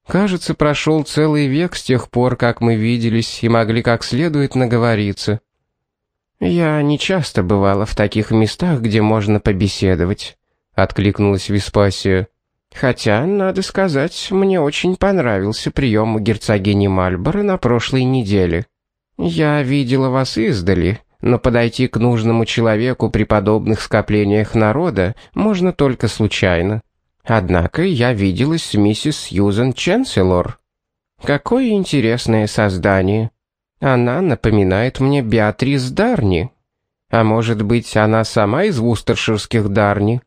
Кажется, прошел целый век с тех пор, как мы виделись и могли как следует наговориться. Я не часто бывала в таких местах, где можно побеседовать, откликнулась Веспасия. Хотя, надо сказать, мне очень понравился прием у герцогини Мальборо на прошлой неделе. Я видела вас издали, но подойти к нужному человеку при подобных скоплениях народа можно только случайно. Однако я виделась с миссис Сьюзен Ченселор. Какое интересное создание. Она напоминает мне Беатрис Дарни. А может быть, она сама из вустерширских Дарни?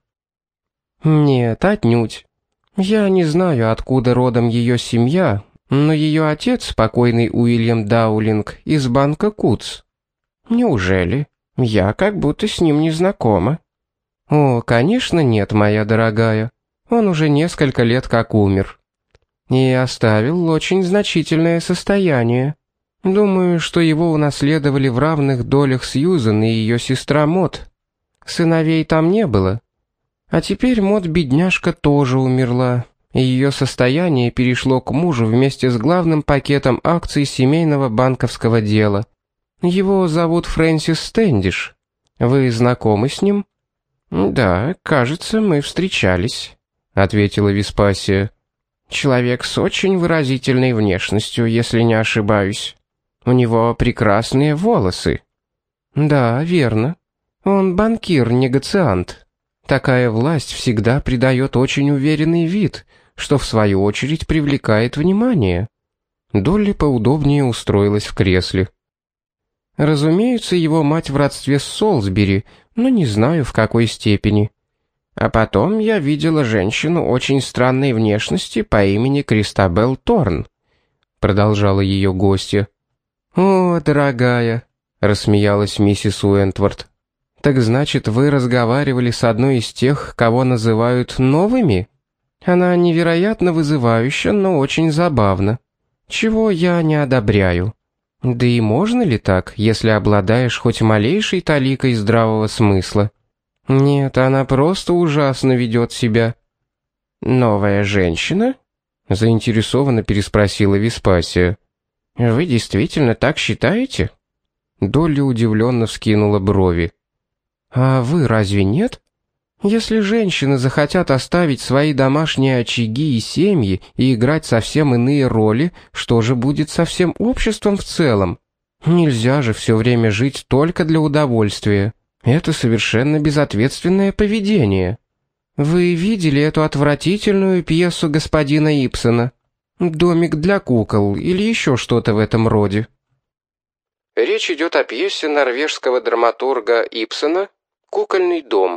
Нет, отнюдь. Я не знаю, откуда родом ее семья, но ее отец, покойный Уильям Даулинг, из банка Кутс. Неужели? Я как будто с ним не знакома. О, конечно, нет, моя дорогая. Он уже несколько лет как умер. И оставил очень значительное состояние. Думаю, что его унаследовали в равных долях Сьюзен и ее сестра Мод. Сыновей там не было. А теперь Мод-бедняжка тоже умерла, и ее состояние перешло к мужу вместе с главным пакетом акций семейного банковского дела. Его зовут Фрэнсис Стэндиш. Вы знакомы с ним? Да, кажется, мы встречались, ответила Веспасия. Человек с очень выразительной внешностью, если не ошибаюсь. У него прекрасные волосы. Да, верно. Он банкир-негациант. Такая власть всегда придает очень уверенный вид, что в свою очередь привлекает внимание. Долли поудобнее устроилась в кресле. Разумеется, его мать в родстве с Солсбери, но не знаю, в какой степени. А потом я видела женщину очень странной внешности по имени Кристабелл Торн, продолжала ее гостья. О, дорогая, рассмеялась миссис Уэнтворт. Так значит, вы разговаривали с одной из тех, кого называют новыми? Она невероятно вызывающа, но очень забавна. Чего я не одобряю. Да и можно ли так, если обладаешь хоть малейшей таликой здравого смысла? Нет, она просто ужасно ведет себя. Новая женщина? Заинтересованно переспросила Веспасия. Вы действительно так считаете? Долли удивленно вскинула брови. А вы разве нет? Если женщины захотят оставить свои домашние очаги и семьи и играть совсем иные роли, что же будет со всем обществом в целом? Нельзя же все время жить только для удовольствия. Это совершенно безответственное поведение. Вы видели эту отвратительную пьесу господина Ибсена? «Домик для кукол» или еще что-то в этом роде? Речь идет о пьесе норвежского драматурга Ибсена «Кукольный дом»,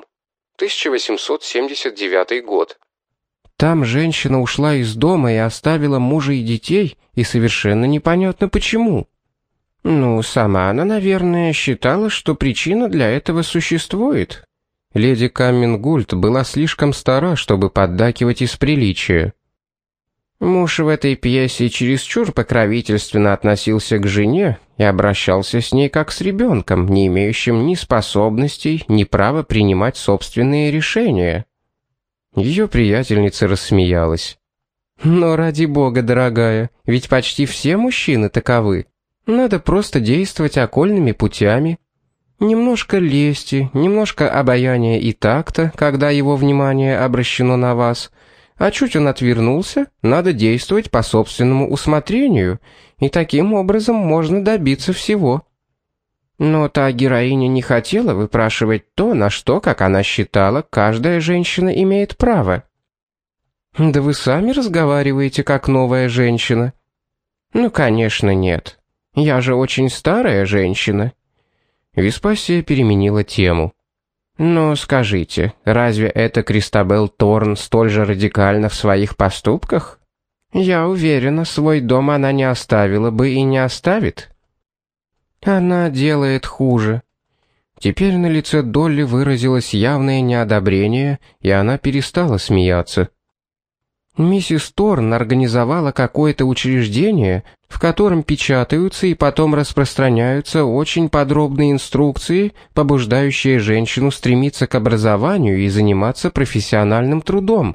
1879 год. Там женщина ушла из дома и оставила мужа и детей, и совершенно непонятно почему. Ну, сама она, наверное, считала, что причина для этого существует. Леди Каммингульд была слишком стара, чтобы поддакивать из приличия. Муж в этой пьесе чересчур покровительственно относился к жене и обращался с ней как с ребенком, не имеющим ни способностей, ни права принимать собственные решения. Ее приятельница рассмеялась. «Но ради бога, дорогая, ведь почти все мужчины таковы. Надо просто действовать окольными путями. Немножко лести, немножко обаяния и такта, когда его внимание обращено на вас». А чуть он отвернулся, надо действовать по собственному усмотрению, и таким образом можно добиться всего. Но та героиня не хотела выпрашивать то, на что, как она считала, каждая женщина имеет право. Да вы сами разговариваете как новая женщина. Ну, конечно, нет. Я же очень старая женщина. Веспасия переменила тему. «Но скажите, разве эта Кристабелл Торн столь же радикальна в своих поступках? Я уверена, свой дом она не оставила бы и не оставит». «Она делает хуже». Теперь на лице Долли выразилось явное неодобрение, и она перестала смеяться. Миссис Торн организовала какое-то учреждение, в котором печатаются и потом распространяются очень подробные инструкции, побуждающие женщину стремиться к образованию и заниматься профессиональным трудом.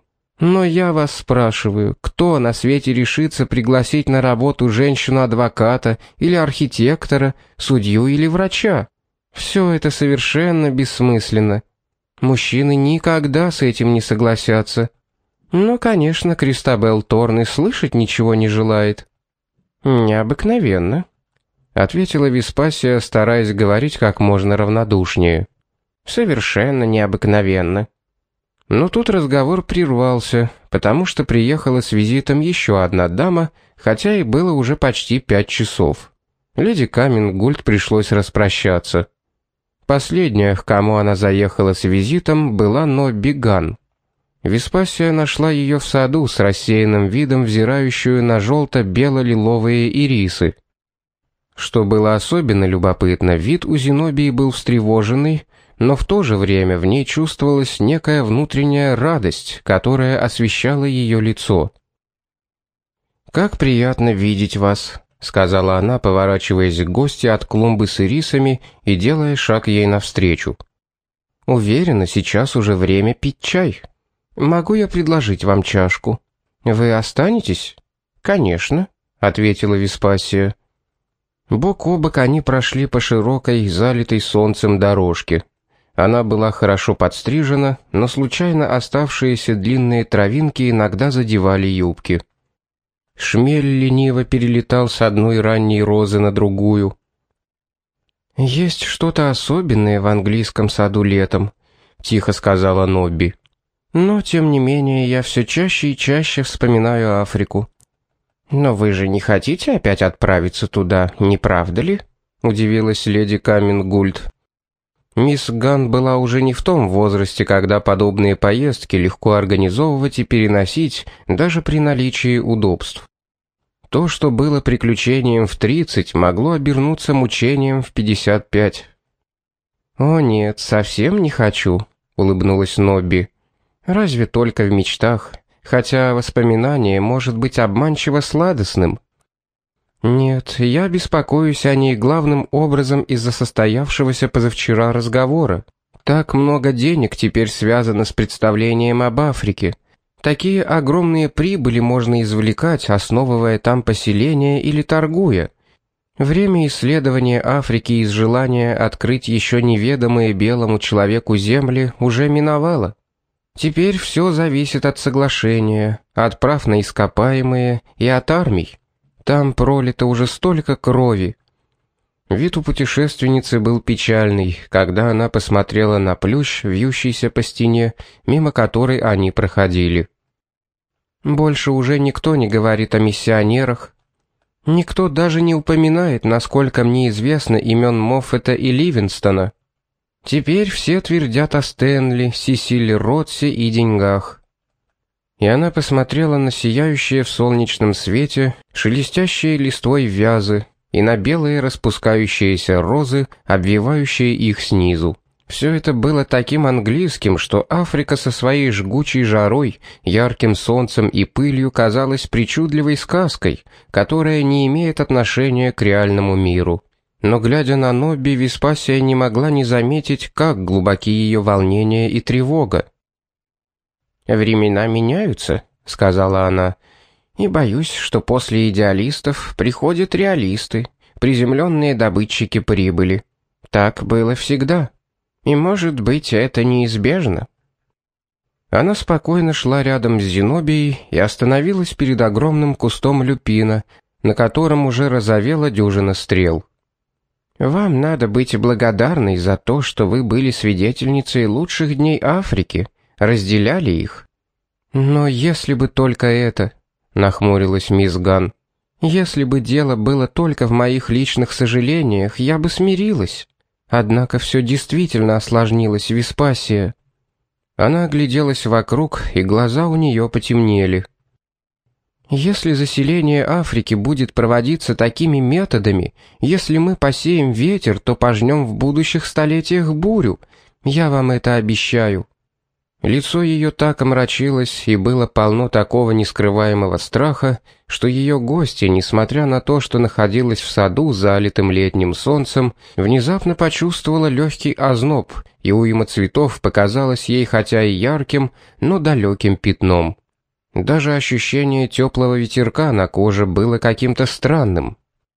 Но я вас спрашиваю, кто на свете решится пригласить на работу женщину-адвоката или архитектора, судью или врача? Все это совершенно бессмысленно. Мужчины никогда с этим не согласятся. Но, конечно, Кристабелл Торн и слышать ничего не желает. «Необыкновенно», — ответила Веспасия, стараясь говорить как можно равнодушнее. «Совершенно необыкновенно». Но тут разговор прервался, потому что приехала с визитом еще одна дама, хотя и было уже почти 5 часов. Леди Камингульд пришлось распрощаться. Последняя, к кому она заехала с визитом, была Нобби Ганн. Веспасия нашла ее в саду с рассеянным видом, взирающую на желто-бело-лиловые ирисы. Что было особенно любопытно, вид у Зенобии был встревоженный, но в то же время в ней чувствовалась некая внутренняя радость, которая освещала ее лицо. «Как приятно видеть вас», — сказала она, поворачиваясь к гости от клумбы с ирисами и делая шаг ей навстречу. «Уверена, сейчас уже время пить чай. Могу я предложить вам чашку? Вы останетесь?» «Конечно», — ответила Веспасия. Бок о бок они прошли по широкой, залитой солнцем дорожке. Она была хорошо подстрижена, но случайно оставшиеся длинные травинки иногда задевали юбки. Шмель лениво перелетал с одной ранней розы на другую. «Есть что-то особенное в английском саду летом», — тихо сказала Нобби. «Но, тем не менее, я все чаще и чаще вспоминаю Африку». «Но вы же не хотите опять отправиться туда, не правда ли?» — удивилась леди Камингульд. Мисс Ганн была уже не в том возрасте, когда подобные поездки легко организовывать и переносить, даже при наличии удобств. То, что было приключением в 30, могло обернуться мучением в 55. «О нет, совсем не хочу», — улыбнулась Нобби. «Разве только в мечтах, хотя воспоминание может быть обманчиво сладостным». «Нет, я беспокоюсь о ней главным образом из-за состоявшегося позавчера разговора. Так много денег теперь связано с представлением об Африке. Такие огромные прибыли можно извлекать, основывая там поселение или торгуя. Время исследования Африки из желания открыть еще неведомые белому человеку земли уже миновало. Теперь все зависит от соглашения, от прав на ископаемые и от армий. Там пролито уже столько крови». Вид у путешественницы был печальный, когда она посмотрела на плющ, вьющийся по стене, мимо которой они проходили. «Больше уже никто не говорит о миссионерах. Никто даже не упоминает, насколько мне известно, имен Моффета и Ливингстона. Теперь все твердят о Стэнли, Сесиле Ротсе и деньгах». И она посмотрела на сияющие в солнечном свете, шелестящие листвой вязы, и на белые распускающиеся розы, обвивающие их снизу. Все это было таким английским, что Африка со своей жгучей жарой, ярким солнцем и пылью казалась причудливой сказкой, которая не имеет отношения к реальному миру. Но, глядя на Нобби, Веспасия не могла не заметить, как глубоки ее волнения и тревога. «Времена меняются», — сказала она, — «и боюсь, что после идеалистов приходят реалисты, приземленные добытчики прибыли. Так было всегда. И, может быть, это неизбежно». Она спокойно шла рядом с Зенобией и остановилась перед огромным кустом люпина, на котором уже разовела дюжина стрел. «Вам надо быть благодарной за то, что вы были свидетельницей лучших дней Африки, разделяли их». «Но если бы только это», — нахмурилась мисс Ганн, «если бы дело было только в моих личных сожалениях, я бы смирилась. Однако все действительно осложнилось, Веспасия». Она огляделась вокруг, и глаза у нее потемнели. «Если заселение Африки будет проводиться такими методами, если мы посеем ветер, то пожнем в будущих столетиях бурю. Я вам это обещаю». Лицо ее так омрачилось и было полно такого нескрываемого страха, что ее гостья, несмотря на то, что находилась в саду, залитым летним солнцем, внезапно почувствовала легкий озноб, и уйма цветов показалась ей хотя и ярким, но далеким пятном. Даже ощущение теплого ветерка на коже было каким-то странным.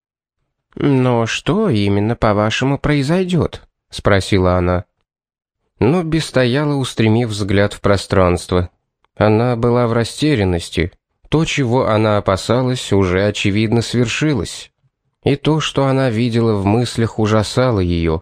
«Но что именно, по-вашему, произойдет?» — спросила она. Нобби стояла, устремив взгляд в пространство. Она была в растерянности. То, чего она опасалась, уже очевидно свершилось. И то, что она видела в мыслях, ужасало ее.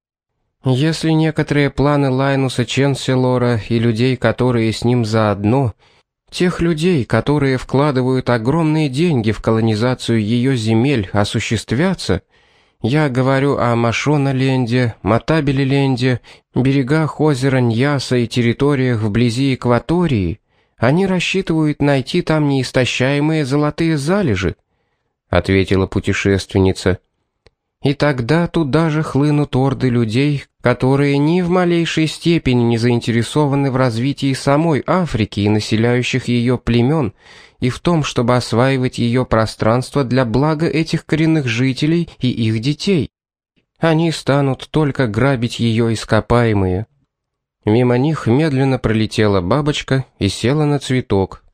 Если некоторые планы Лайнуса Ченселора и людей, которые с ним заодно, тех людей, которые вкладывают огромные деньги в колонизацию ее земель, осуществятся, я говорю о Машона-Ленде, Матабеле-Ленде, берегах озера Ньяса и территориях вблизи экватории, они рассчитывают найти там неистощаемые золотые залежи, ответила путешественница. И тогда туда же хлынут орды людей, которые ни в малейшей степени не заинтересованы в развитии самой Африки и населяющих ее племен, и в том, чтобы осваивать ее пространство для блага этих коренных жителей и их детей. Они станут только грабить ее ископаемые. Мимо них медленно пролетела бабочка и села на цветок.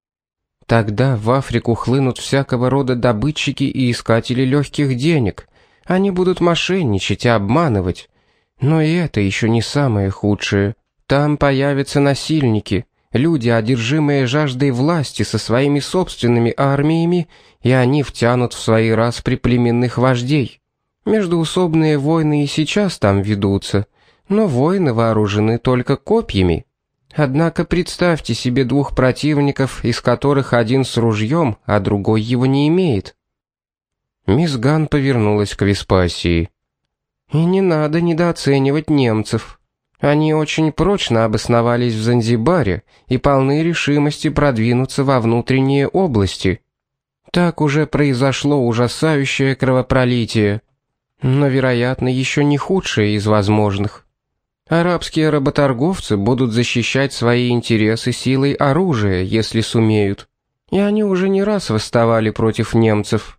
Тогда в Африку хлынут всякого рода добытчики и искатели легких денег. Они будут мошенничать и обманывать. Но и это еще не самое худшее. Там появятся насильники, люди, одержимые жаждой власти со своими собственными армиями, и они втянут в свои распри племенных вождей. Междоусобные войны и сейчас там ведутся, но воины вооружены только копьями. Однако представьте себе двух противников, из которых один с ружьем, а другой его не имеет. Мисс Ган повернулась к Веспасии. И не надо недооценивать немцев. Они очень прочно обосновались в Занзибаре и полны решимости продвинуться во внутренние области. Так уже произошло ужасающее кровопролитие, но, вероятно, еще не худшее из возможных. Арабские работорговцы будут защищать свои интересы силой оружия, если сумеют. И они уже не раз восставали против немцев.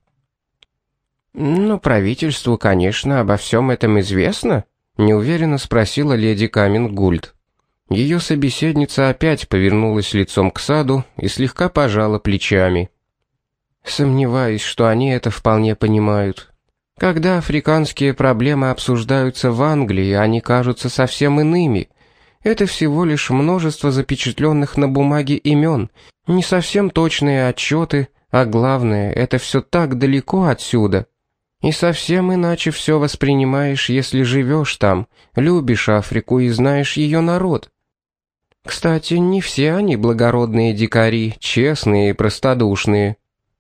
«Но правительству, конечно, обо всем этом известно?» — неуверенно спросила леди Камингульд. Ее собеседница опять повернулась лицом к саду и слегка пожала плечами. «Сомневаюсь, что они это вполне понимают. Когда африканские проблемы обсуждаются в Англии, они кажутся совсем иными. Это всего лишь множество запечатленных на бумаге имен, не совсем точные отчеты, а главное, это все так далеко отсюда. И совсем иначе все воспринимаешь, если живешь там, любишь Африку и знаешь ее народ. Кстати, не все они благородные дикари, честные и простодушные».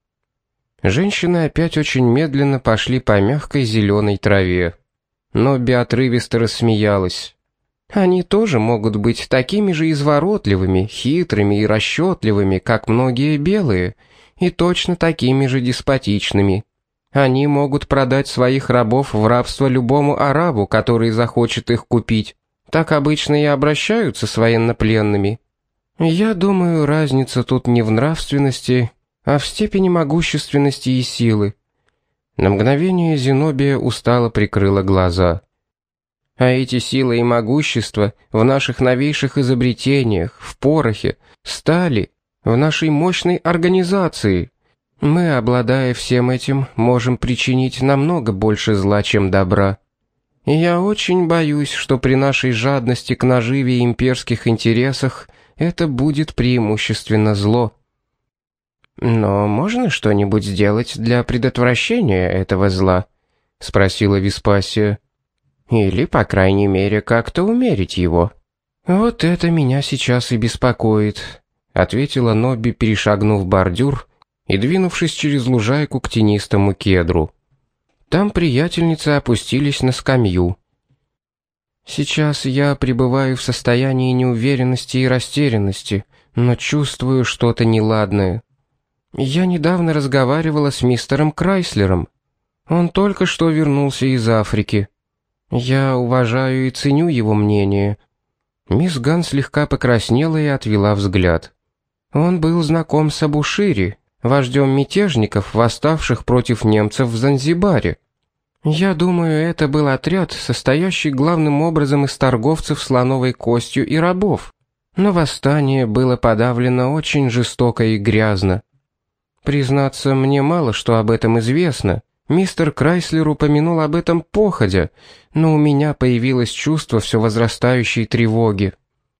Женщины опять очень медленно пошли по мягкой зеленой траве. Но отрывисто рассмеялась. «Они тоже могут быть такими же изворотливыми, хитрыми и расчетливыми, как многие белые, и точно такими же деспотичными. Они могут продать своих рабов в рабство любому арабу, который захочет их купить. Так обычно и обращаются с военнопленными. Я думаю, разница тут не в нравственности, а в степени могущественности и силы». На мгновение Зенобия устало прикрыла глаза. «А эти силы и могущество в наших новейших изобретениях, в порохе, стали, в нашей мощной организации. Мы, обладая всем этим, можем причинить намного больше зла, чем добра. И я очень боюсь, что при нашей жадности к наживе и имперских интересах это будет преимущественно зло. Но можно что-нибудь сделать для предотвращения этого зла?» — спросила Веспасия. «Или, по крайней мере, как-то умерить его?» «Вот это меня сейчас и беспокоит», — ответила Нобби, перешагнув бордюр и двинувшись через лужайку к тенистому кедру. Там приятельницы опустились на скамью. «Сейчас я пребываю в состоянии неуверенности и растерянности, но чувствую что-то неладное. Я недавно разговаривала с мистером Крайслером. Он только что вернулся из Африки. Я уважаю и ценю его мнение». Мисс Ган слегка покраснела и отвела взгляд. Он был знаком с Абушири, вождем мятежников, восставших против немцев в Занзибаре. Я думаю, это был отряд, состоящий главным образом из торговцев слоновой костью и рабов. Но восстание было подавлено очень жестоко и грязно. Признаться, мне мало что об этом известно. Мистер Крайслер упомянул об этом походя, но у меня появилось чувство все возрастающей тревоги.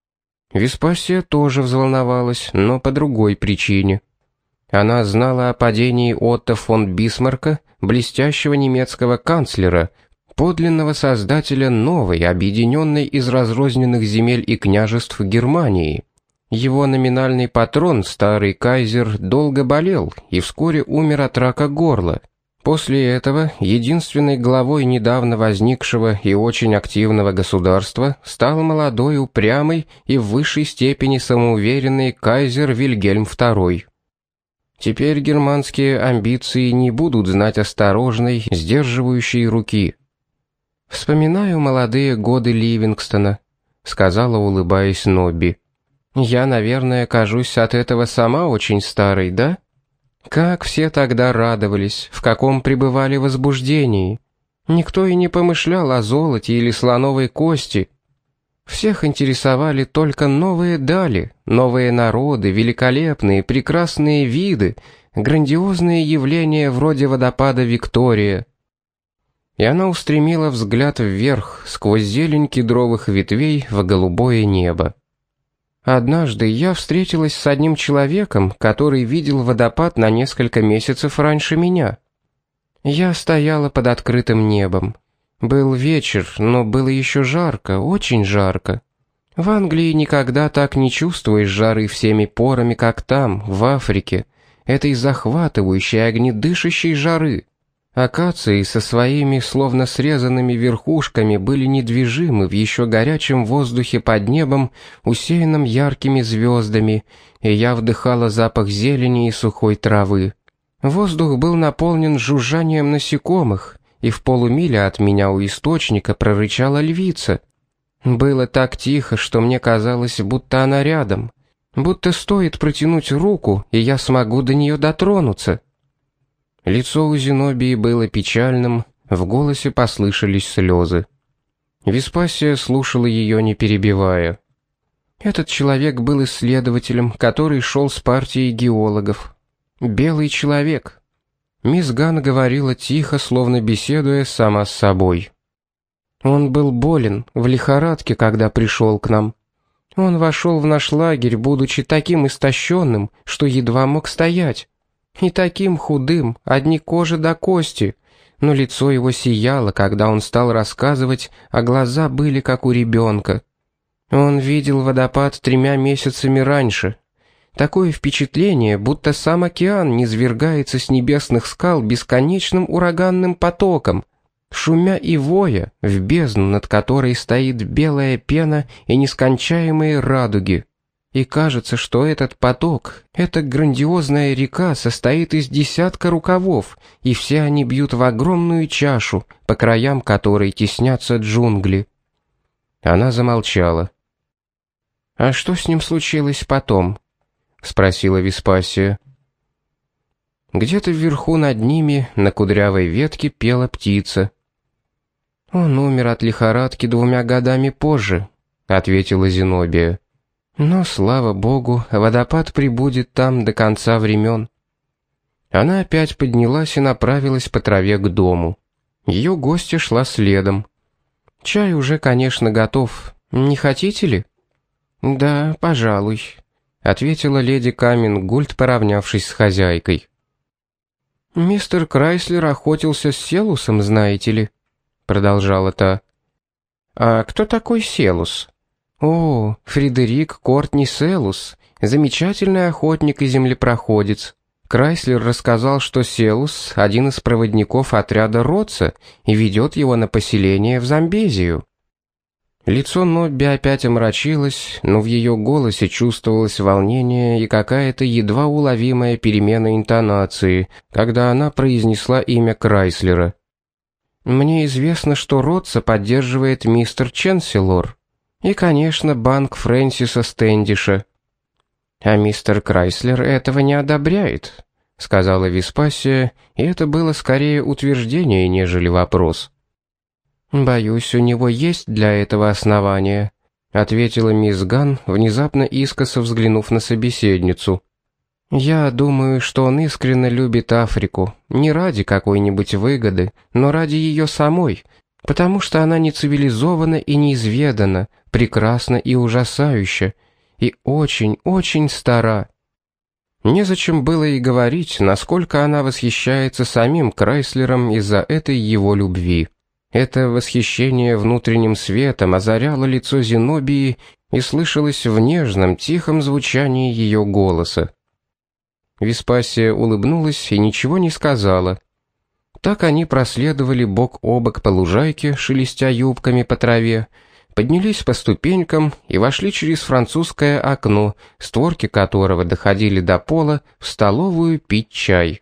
Веспасия тоже взволновалась, но по другой причине. Она знала о падении Отто фон Бисмарка, блестящего немецкого канцлера, подлинного создателя новой, объединенной из разрозненных земель и княжеств Германии. Его номинальный патрон, старый кайзер, долго болел и вскоре умер от рака горла. После этого единственной главой недавно возникшего и очень активного государства стал молодой, упрямый и в высшей степени самоуверенный кайзер Вильгельм II. Теперь германские амбиции не будут знать осторожной, сдерживающей руки. «Вспоминаю молодые годы Ливингстона», — сказала, улыбаясь Нобби. «Я, наверное, кажусь от этого сама очень старой, да? Как все тогда радовались, в каком пребывали возбуждении. Никто и не помышлял о золоте или слоновой кости. Всех интересовали только новые дали, новые народы, великолепные, прекрасные виды, грандиозные явления вроде водопада Виктория». И она устремила взгляд вверх, сквозь зелень кедровых ветвей в голубое небо. Однажды я встретилась с одним человеком, который видел водопад на несколько месяцев раньше меня. Я стояла под открытым небом. Был вечер, но было еще жарко, очень жарко. В Англии никогда так не чувствуешь жары всеми порами, как там, в Африке, этой захватывающей, огнедышащей жары. Акации со своими словно срезанными верхушками были недвижимы в еще горячем воздухе под небом, усеянном яркими звездами, и я вдыхала запах зелени и сухой травы. Воздух был наполнен жужжанием насекомых, и в полумиле от меня у источника прорычала львица. Было так тихо, что мне казалось, будто она рядом, будто стоит протянуть руку, и я смогу до нее дотронуться. Лицо у Зенобии было печальным, в голосе послышались слезы. Веспасия слушала ее, не перебивая. Этот человек был исследователем, который шел с партией геологов. Белый человек. Мисс Ган говорила тихо, словно беседуя сама с собой. Он был болен, в лихорадке, когда пришел к нам. Он вошел в наш лагерь, будучи таким истощенным, что едва мог стоять. И таким худым, одни кожи до кости, но лицо его сияло, когда он стал рассказывать, а глаза были как у ребенка. Он видел водопад 3 месяцами раньше. Такое впечатление, будто сам океан низвергается с небесных скал бесконечным ураганным потоком, шумя и воя в бездну, над которой стоит белая пена и нескончаемые радуги. И кажется, что этот поток, эта грандиозная река состоит из десятка рукавов, и все они бьют в огромную чашу, по краям которой теснятся джунгли. Она замолчала. «А что с ним случилось потом?» — спросила Веспасия. Где-то вверху над ними, на кудрявой ветке, пела птица. «Он умер от лихорадки 2 годами позже», — ответила Зенобия. «Но, слава богу, водопад пребудет там до конца времен». Она опять поднялась и направилась по траве к дому. Ее гостья шла следом. «Чай уже, конечно, готов. Не хотите ли?» «Да, пожалуй», — ответила леди Камингульд, поравнявшись с хозяйкой. «Мистер Крайслер охотился с Селусом, знаете ли», — продолжала та. «А кто такой Селус?» «О, Фредерик Кортни Селус, замечательный охотник и землепроходец. Крайслер рассказал, что Селус — один из проводников отряда Ротса и ведет его на поселение в Замбезию». Лицо Нобби опять омрачилось, но в ее голосе чувствовалось волнение и какая-то едва уловимая перемена интонации, когда она произнесла имя Крайслера. «Мне известно, что Ротса поддерживает мистер Ченселор. И, конечно, банк Фрэнсиса Стэндиша. А мистер Крайслер этого не одобряет», — сказала Веспасия, и это было скорее утверждение, нежели вопрос. «Боюсь, у него есть для этого основания. ответила мисс Ган, внезапно искоса взглянув на собеседницу. Я думаю, что он искренне любит Африку, не ради какой-нибудь выгоды, но ради ее самой, потому что она не цивилизована и неизведана, прекрасна и ужасающа, и очень-очень стара. Незачем было и говорить, насколько она восхищается самим Крайслером из-за этой его любви. Это восхищение внутренним светом озаряло лицо Зенобии и слышалось в нежном, тихом звучании ее голоса. Веспасия улыбнулась и ничего не сказала. Так они проследовали бок о бок по лужайке, шелестя юбками по траве, поднялись по ступенькам и вошли через французское окно, створки которого доходили до пола, в столовую пить чай.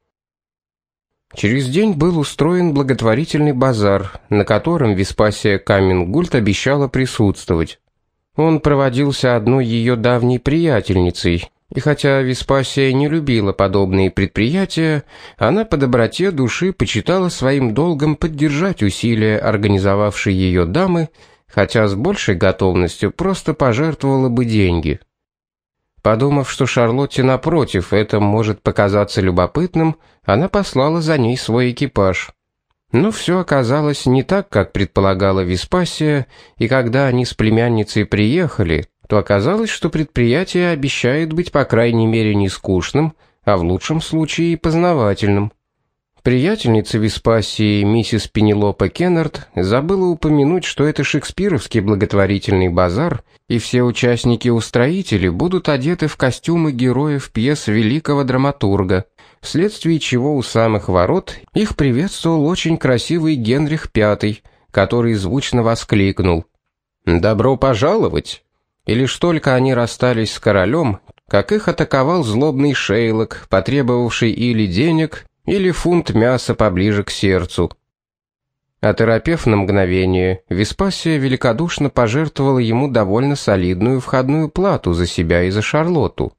Через день был устроен благотворительный базар, на котором Веспасия Камингульт обещала присутствовать. Он проводился одной ее давней приятельницей, и хотя Веспасия не любила подобные предприятия, она по доброте души почитала своим долгом поддержать усилия организовавшей ее дамы, хотя с большей готовностью просто пожертвовала бы деньги. Подумав, что Шарлотте напротив это может показаться любопытным, она послала за ней свой экипаж. Но все оказалось не так, как предполагала Веспасия, и когда они с племянницей приехали, то оказалось, что предприятие обещает быть по крайней мере не скучным, а в лучшем случае и познавательным. Приятельница Веспасии, миссис Пенелопа Кеннард, забыла упомянуть, что это шекспировский благотворительный базар, и все участники-устроители будут одеты в костюмы героев пьес великого драматурга, вследствие чего у самых ворот их приветствовал очень красивый Генрих V, который звучно воскликнул: «Добро пожаловать!» И лишь только они расстались с королем, как их атаковал злобный Шейлок, потребовавший или денег, или фунт мяса поближе к сердцу. Оторопев на мгновение, Веспасия великодушно пожертвовала ему довольно солидную входную плату за себя и за Шарлотту.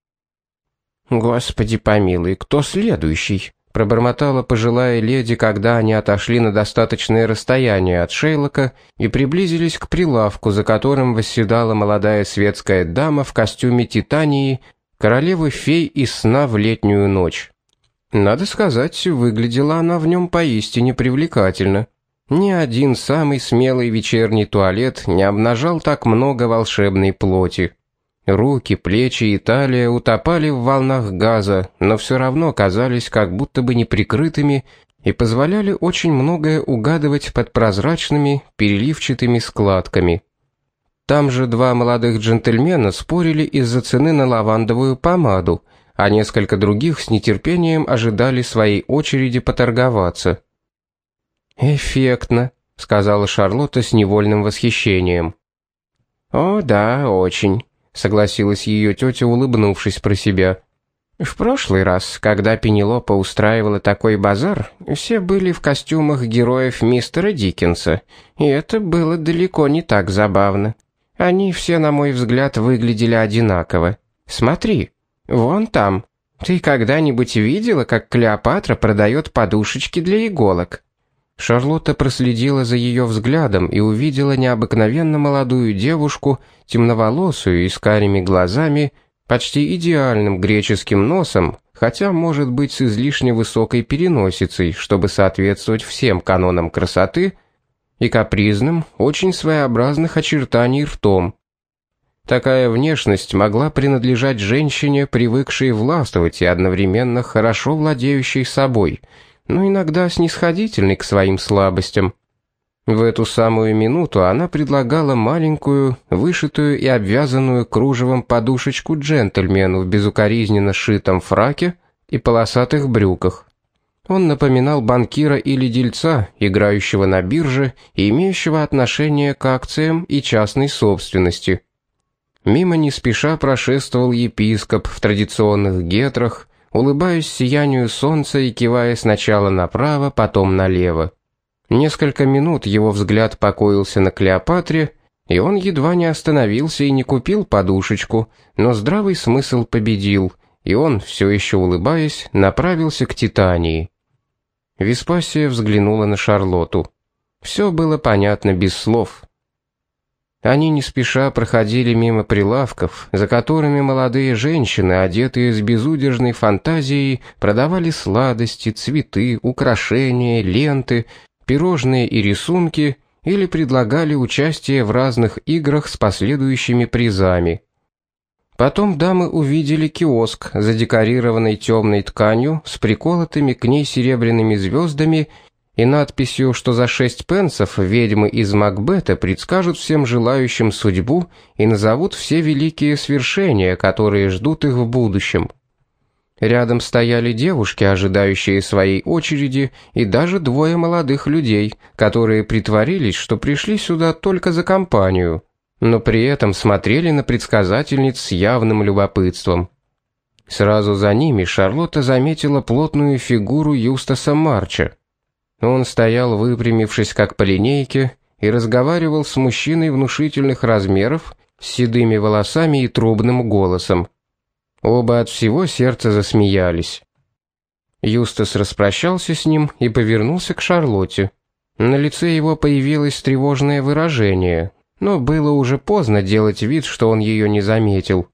«Господи помилуй, кто следующий?» — пробормотала пожилая леди, когда они отошли на достаточное расстояние от Шейлока и приблизились к прилавку, за которым восседала молодая светская дама в костюме Титании, королевы-фей из сна в летнюю ночь. Надо сказать, выглядела она в нем поистине привлекательно. Ни один самый смелый вечерний туалет не обнажал так много волшебной плоти. Руки, плечи и талия утопали в волнах газа, но все равно казались как будто бы неприкрытыми и позволяли очень многое угадывать под прозрачными, переливчатыми складками. Там же два молодых джентльмена спорили из-за цены на лавандовую помаду, а несколько других с нетерпением ожидали своей очереди поторговаться. «Эффектно», — сказала Шарлотта с невольным восхищением. «О, да, очень», — согласилась ее тетя, улыбнувшись про себя. «В прошлый раз, когда Пенелопа устраивала такой базар, все были в костюмах героев мистера Диккенса, и это было далеко не так забавно. Они все, на мой взгляд, выглядели одинаково. Смотри, вон там. Ты когда-нибудь видела, как Клеопатра продает подушечки для иголок?» Шарлотта проследила за ее взглядом и увидела необыкновенно молодую девушку, темноволосую и с карими глазами, почти идеальным греческим носом, хотя, может быть, с излишне высокой переносицей, чтобы соответствовать всем канонам красоты, и капризным, очень своеобразных очертаний ртом. Такая внешность могла принадлежать женщине, привыкшей властвовать и одновременно хорошо владеющей собой, но иногда снисходительной к своим слабостям. В эту самую минуту она предлагала маленькую, вышитую и обвязанную кружевом подушечку джентльмену в безукоризненно сшитом фраке и полосатых брюках. Он напоминал банкира или дельца, играющего на бирже и имеющего отношение к акциям и частной собственности. Мимо не спеша прошествовал епископ в традиционных гетрах, улыбаясь сиянию солнца и кивая сначала направо, потом налево. Несколько минут его взгляд покоился на Клеопатре, и он едва не остановился и не купил подушечку, но здравый смысл победил, и он, все еще улыбаясь, направился к Титании. Веспасия взглянула на Шарлотту. Все было понятно без слов. Они не спеша проходили мимо прилавков, за которыми молодые женщины, одетые с безудержной фантазией, продавали сладости, цветы, украшения, ленты, пирожные и рисунки или предлагали участие в разных играх с последующими призами. Потом дамы увидели киоск, задекорированный темной тканью с приколотыми к ней серебряными звездами и надписью, что за 6 пенсов ведьмы из Макбета предскажут всем желающим судьбу и назовут все великие свершения, которые ждут их в будущем. Рядом стояли девушки, ожидающие своей очереди, и даже двое молодых людей, которые притворились, что пришли сюда только за компанию, но при этом смотрели на предсказательниц с явным любопытством. Сразу за ними Шарлотта заметила плотную фигуру Юстаса Марча. Он стоял, выпрямившись как по линейке, и разговаривал с мужчиной внушительных размеров, с седыми волосами и трубным голосом. Оба от всего сердца засмеялись. Юстас распрощался с ним и повернулся к Шарлотте. На лице его появилось тревожное выражение, но было уже поздно делать вид, что он ее не заметил.